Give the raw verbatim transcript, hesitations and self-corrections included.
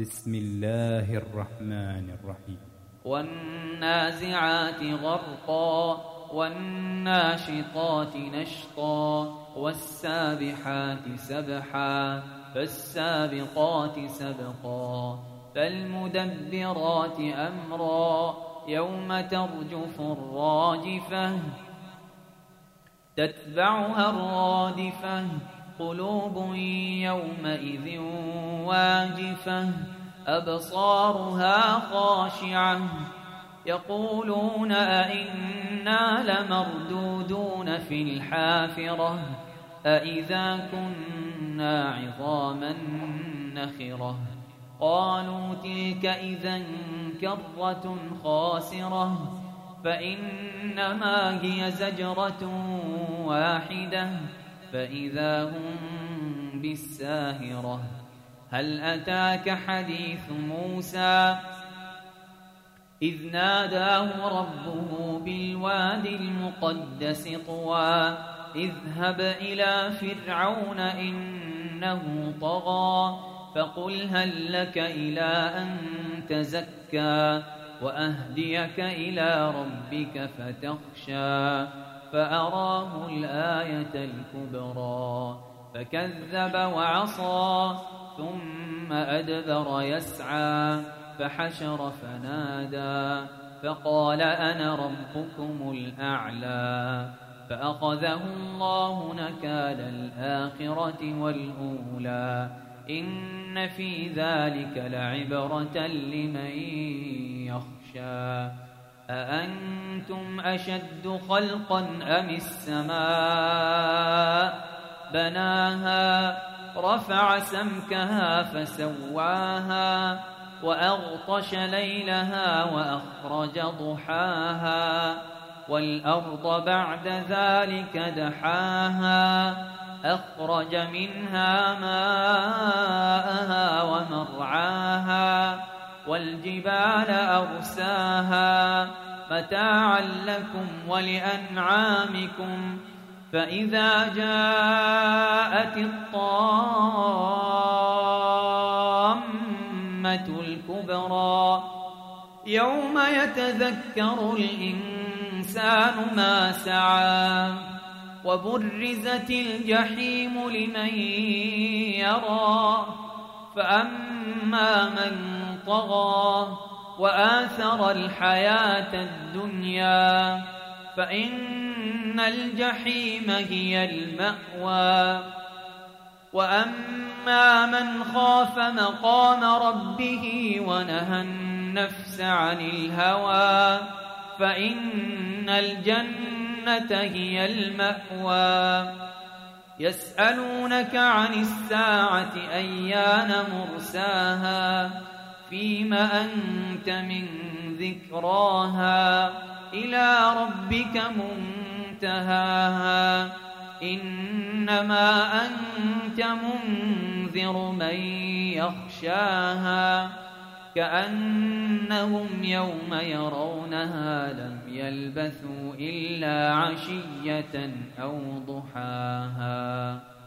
بسم الله الرحمن الرحيم. والنازعات غرقا والناشطات نشطا والسابحات سبحا فالسابقات سبقا فالمدبرات أمرا يوم ترجف الراجفة تتبعها الرادفة قلوب يومئذ واجفة أبصارها خاشعة يقولون أئنا لمردودون في الحافرة أئذا كنا عظاما نخرة قالوا تلك إذا كرة خاسرة فإنما هي زجرة واحدة فإذا هم بالساهرة هل أتاك حديث موسى إذ ناداه ربه بالواد المقدس طوى اذهب إلى فرعون إنه طغى فقل هل لك إلى أن تزكى وأهديك إلى ربك فتخشى فأراه الآية الكبرى فكذب وعصى ثم أدبر يسعى فحشر فنادى فقال أنا ربكم الأعلى فأخذه الله نكال الآخرة والأولى إن في ذلك لعبرة لمن يخشى أأنتم أشد خلقا أم السماء بناها رفع سمكها فسواها وأغطش ليلها وأخرج ضحاها والأرض بعد ذلك دحاها أخرج منها ماءها ومرعاها والجبال أرساها متاعا لكم ولأنعامكم فإذا جاءت الطامة الكبرى يوم يتذكر الإنسان ما سعى وبرزت الجحيم لمن يرى فأما من طغى وآثر الحياة الدنيا فإن الجحيم هي المأوى وأما من خاف مقام ربه ونهى النفس عن الهوى فإن الجنة هي المأوى يسألونك عن الساعة أيان مرساها فيم أنت من ذكراها إلى ربك منتهاها إنما أنت منذر من يخشاها كأنهم يوم يرونها لم يلبثوا إلا عشية أو ضحاها.